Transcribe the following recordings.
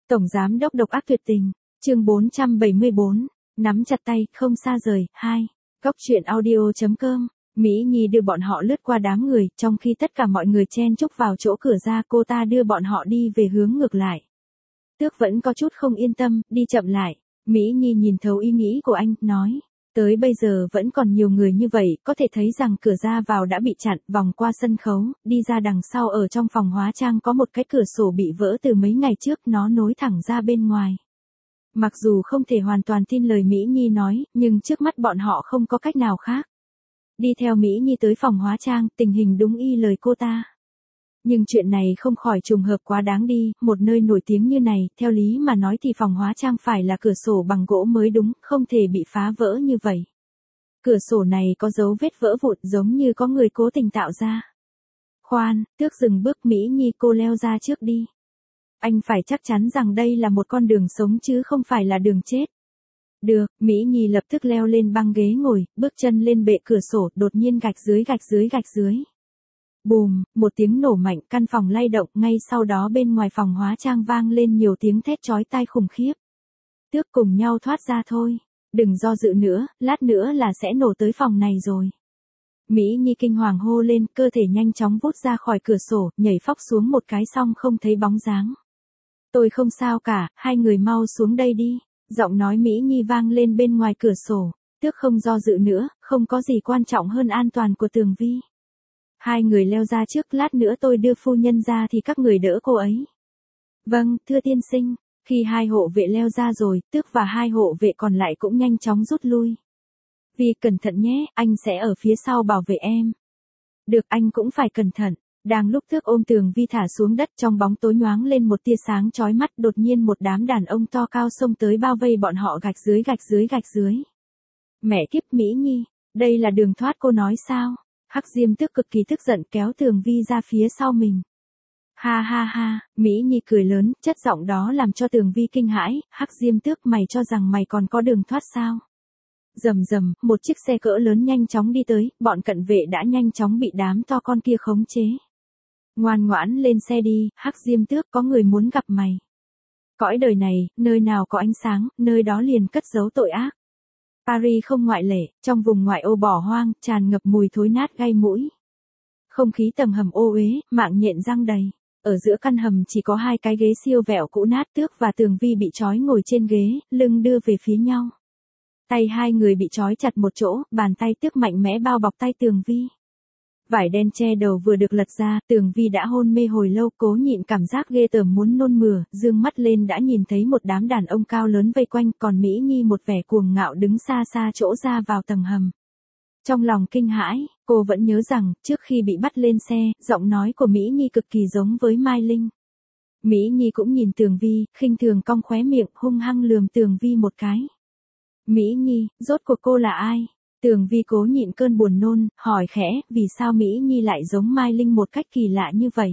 Tổng giám đốc độc ác tuyệt tình, chương 474, nắm chặt tay, không xa rời, 2. Góc truyện audio.com, Mỹ Nhi đưa bọn họ lướt qua đám người, trong khi tất cả mọi người chen chúc vào chỗ cửa ra, cô ta đưa bọn họ đi về hướng ngược lại. Tước vẫn có chút không yên tâm, đi chậm lại. Mỹ Nhi nhìn thấu ý nghĩ của anh, nói. Tới bây giờ vẫn còn nhiều người như vậy, có thể thấy rằng cửa ra vào đã bị chặn, vòng qua sân khấu, đi ra đằng sau ở trong phòng hóa trang có một cái cửa sổ bị vỡ từ mấy ngày trước, nó nối thẳng ra bên ngoài. Mặc dù không thể hoàn toàn tin lời Mỹ Nhi nói, nhưng trước mắt bọn họ không có cách nào khác. Đi theo Mỹ Nhi tới phòng hóa trang, tình hình đúng y lời cô ta. Nhưng chuyện này không khỏi trùng hợp quá đáng đi, một nơi nổi tiếng như này, theo lý mà nói thì phòng hóa trang phải là cửa sổ bằng gỗ mới đúng, không thể bị phá vỡ như vậy. Cửa sổ này có dấu vết vỡ vụn giống như có người cố tình tạo ra. Khoan, Tước dừng bước, Mỹ Nhi, cô leo ra trước đi. Anh phải chắc chắn rằng đây là một con đường sống chứ không phải là đường chết. Được, Mỹ Nhi lập tức leo lên băng ghế ngồi, bước chân lên bệ cửa sổ, đột nhiên gạch dưới. Bùm, một tiếng nổ mạnh, căn phòng lay động, ngay sau đó bên ngoài phòng hóa trang vang lên nhiều tiếng thét chói tai khủng khiếp. Tước cùng nhau thoát ra thôi, đừng do dự nữa, lát nữa là sẽ nổ tới phòng này rồi. Mỹ Nhi kinh hoàng hô lên, cơ thể nhanh chóng vút ra khỏi cửa sổ, nhảy phóc xuống một cái xong không thấy bóng dáng. Tôi không sao cả, hai người mau xuống đây đi, giọng nói Mỹ Nhi vang lên bên ngoài cửa sổ. Tước không do dự nữa, không có gì quan trọng hơn an toàn của Tường Vi. Hai người leo ra trước, lát nữa tôi đưa phu nhân ra thì các người đỡ cô ấy. Vâng, thưa tiên sinh. Khi hai hộ vệ leo ra rồi, Tước và hai hộ vệ còn lại cũng nhanh chóng rút lui. Vi cẩn thận nhé, anh sẽ ở phía sau bảo vệ em. Được, anh cũng phải cẩn thận. Đang lúc Tước ôm Tường Vi thả xuống đất, trong bóng tối nhoáng lên một tia sáng chói mắt, đột nhiên một đám đàn ông to cao xông tới bao vây bọn họ, gạch dưới. Mẹ kiếp, Mỹ Nhi, đây là đường thoát cô nói sao? Hắc Diêm Tước cực kỳ tức giận, kéo Tường Vi ra phía sau mình. Ha ha ha, Mỹ Nhi cười lớn, chất giọng đó làm cho Tường Vi kinh hãi. Hắc Diêm Tước, mày cho rằng mày còn có đường thoát sao? Rầm, một chiếc xe cỡ lớn nhanh chóng đi tới, bọn cận vệ đã nhanh chóng bị đám to con kia khống chế. Ngoan ngoãn lên xe đi, Hắc Diêm Tước, có người muốn gặp mày. Cõi đời này, nơi nào có ánh sáng, nơi đó liền cất giấu tội ác. Paris không ngoại lệ, trong vùng ngoại ô bỏ hoang, tràn ngập mùi thối nát gai mũi. Không khí tầng hầm ô uế, mạng nhện răng đầy. Ở giữa căn hầm chỉ có hai cái ghế siêu vẹo cũ nát, Tước và Tường Vi bị trói ngồi trên ghế, lưng đưa về phía nhau. Tay hai người bị trói chặt một chỗ, bàn tay Tước mạnh mẽ bao bọc tay Tường Vi. Vải đen che đầu vừa được lật ra, Tường Vi đã hôn mê hồi lâu, cố nhịn cảm giác ghê tởm muốn nôn mửa, dương mắt lên đã nhìn thấy một đám đàn ông cao lớn vây quanh, còn Mỹ Nhi một vẻ cuồng ngạo đứng xa xa chỗ ra vào tầng hầm. Trong lòng kinh hãi, cô vẫn nhớ rằng, trước khi bị bắt lên xe, giọng nói của Mỹ Nhi cực kỳ giống với Mai Linh. Mỹ Nhi cũng nhìn Tường Vi, khinh thường cong khóe miệng, hung hăng lườm Tường Vi một cái. Mỹ Nhi, rốt cuộc cô là ai? Tường Vi cố nhịn cơn buồn nôn, hỏi khẽ, vì sao Mỹ Nhi lại giống Mai Linh một cách kỳ lạ như vậy?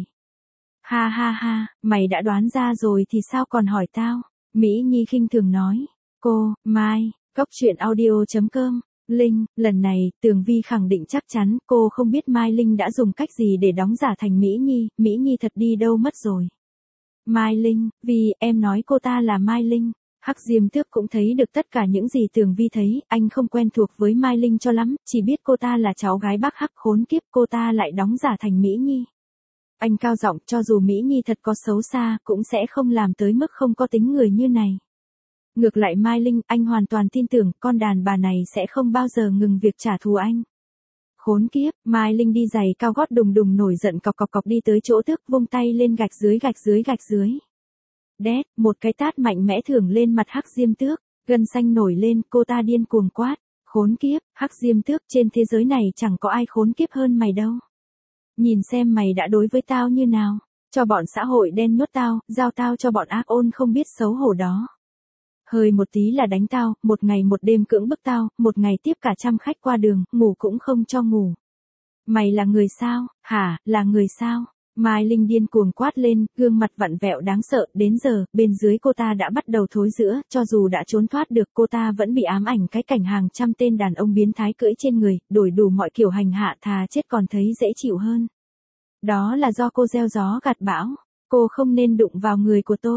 Ha ha ha, mày đã đoán ra rồi thì sao còn hỏi tao? Mỹ Nhi khinh thường nói. Cô, Mai, góc truyện audio.com, Linh, lần này, Tường Vi khẳng định chắc chắn, cô không biết Mai Linh đã dùng cách gì để đóng giả thành Mỹ Nhi thật đi đâu mất rồi. Mai Linh, vì, em nói cô ta là Mai Linh. Hắc Diêm Tước cũng thấy được tất cả những gì Tường Vi thấy, anh không quen thuộc với Mai Linh cho lắm, chỉ biết cô ta là cháu gái bác Hắc, khốn kiếp, cô ta lại đóng giả thành Mỹ Nhi. Anh cao giọng, cho dù Mỹ Nhi thật có xấu xa, cũng sẽ không làm tới mức không có tính người như này. Ngược lại Mai Linh, anh hoàn toàn tin tưởng, con đàn bà này sẽ không bao giờ ngừng việc trả thù anh. Khốn kiếp, Mai Linh đi giày cao gót đùng đùng nổi giận cọc đi tới chỗ Tước, vung tay lên gạch dưới. Đét, một cái tát mạnh mẽ thưởng lên mặt Hắc Diêm Tước, gân xanh nổi lên, cô ta điên cuồng quát. Khốn kiếp, Hắc Diêm Tước, trên thế giới này chẳng có ai khốn kiếp hơn mày đâu. Nhìn xem mày đã đối với tao như nào, cho bọn xã hội đen nhốt tao, giao tao cho bọn ác ôn không biết xấu hổ đó. Hơi một tí là đánh tao, một ngày một đêm cưỡng bức tao, một ngày tiếp cả 100 khách qua đường, ngủ cũng không cho ngủ. Mày là người sao, hả, là người sao? Mai Linh điên cuồng quát lên, gương mặt vặn vẹo đáng sợ, đến giờ, bên dưới cô ta đã bắt đầu thối rữa, cho dù đã trốn thoát được cô ta vẫn bị ám ảnh cái cảnh hàng trăm tên đàn ông biến thái cưỡi trên người, đổi đủ mọi kiểu hành hạ, thà chết còn thấy dễ chịu hơn. Đó là do cô gieo gió gặt bão, cô không nên đụng vào người của tôi.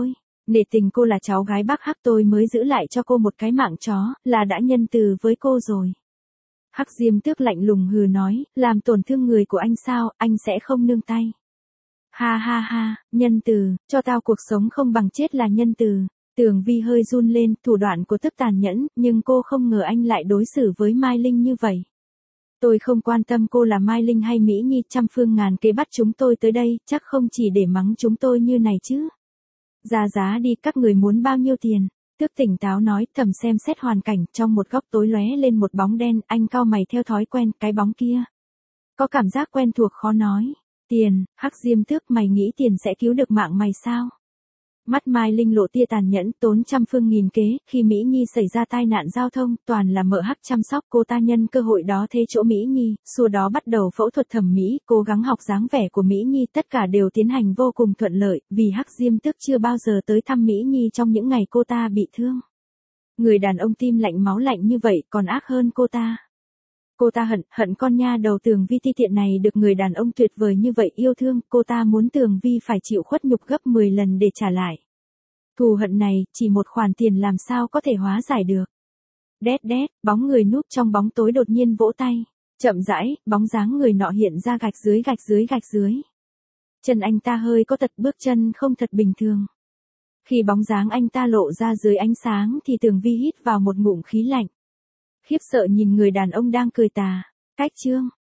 Nể tình cô là cháu gái bác Hắc tôi mới giữ lại cho cô một cái mạng chó, là đã nhân từ với cô rồi. Hắc Diêm Tước lạnh lùng hừ nói, làm tổn thương người của anh sao, anh sẽ không nương tay. Ha ha ha, nhân từ, cho tao cuộc sống không bằng chết là nhân từ. Tường Vi hơi run lên, thủ đoạn của Tức tàn nhẫn, nhưng cô không ngờ anh lại đối xử với Mai Linh như vậy. Tôi không quan tâm cô là Mai Linh hay Mỹ Nhi, trăm phương ngàn kế bắt chúng tôi tới đây, chắc không chỉ để mắng chúng tôi như này chứ. Ra giá đi, các người muốn bao nhiêu tiền? Tước tỉnh táo nói, thầm xem xét hoàn cảnh, trong một góc tối lóe lên một bóng đen, anh cau mày theo thói quen, cái bóng kia. Có cảm giác quen thuộc khó nói. Tiền, Hắc Diêm Tước, mày nghĩ tiền sẽ cứu được mạng mày sao? Mắt Mai Linh lộ tia tàn nhẫn, tốn trăm phương nghìn kế, khi Mỹ Nhi xảy ra tai nạn giao thông, toàn là mợ Hắc chăm sóc, cô ta nhân cơ hội đó thế chỗ Mỹ Nhi, sau đó bắt đầu phẫu thuật thẩm mỹ, cố gắng học dáng vẻ của Mỹ Nhi, tất cả đều tiến hành vô cùng thuận lợi, vì Hắc Diêm Tước chưa bao giờ tới thăm Mỹ Nhi trong những ngày cô ta bị thương. Người đàn ông tim lạnh máu lạnh như vậy còn ác hơn cô ta. Cô ta hận con nha đầu Tường Vi ti tiện này được người đàn ông tuyệt vời như vậy yêu thương, cô ta muốn Tường Vi phải chịu khuất nhục gấp 10 lần để trả lại. Thù hận này, chỉ một khoản tiền làm sao có thể hóa giải được. Đét đét, bóng người núp trong bóng tối đột nhiên vỗ tay. Chậm rãi, bóng dáng người nọ hiện ra gạch dưới. Chân anh ta hơi có tật, bước chân không thật bình thường. Khi bóng dáng anh ta lộ ra dưới ánh sáng thì Tường Vi hít vào một ngụm khí lạnh. Khiếp sợ nhìn người đàn ông đang cười tà. Cách chương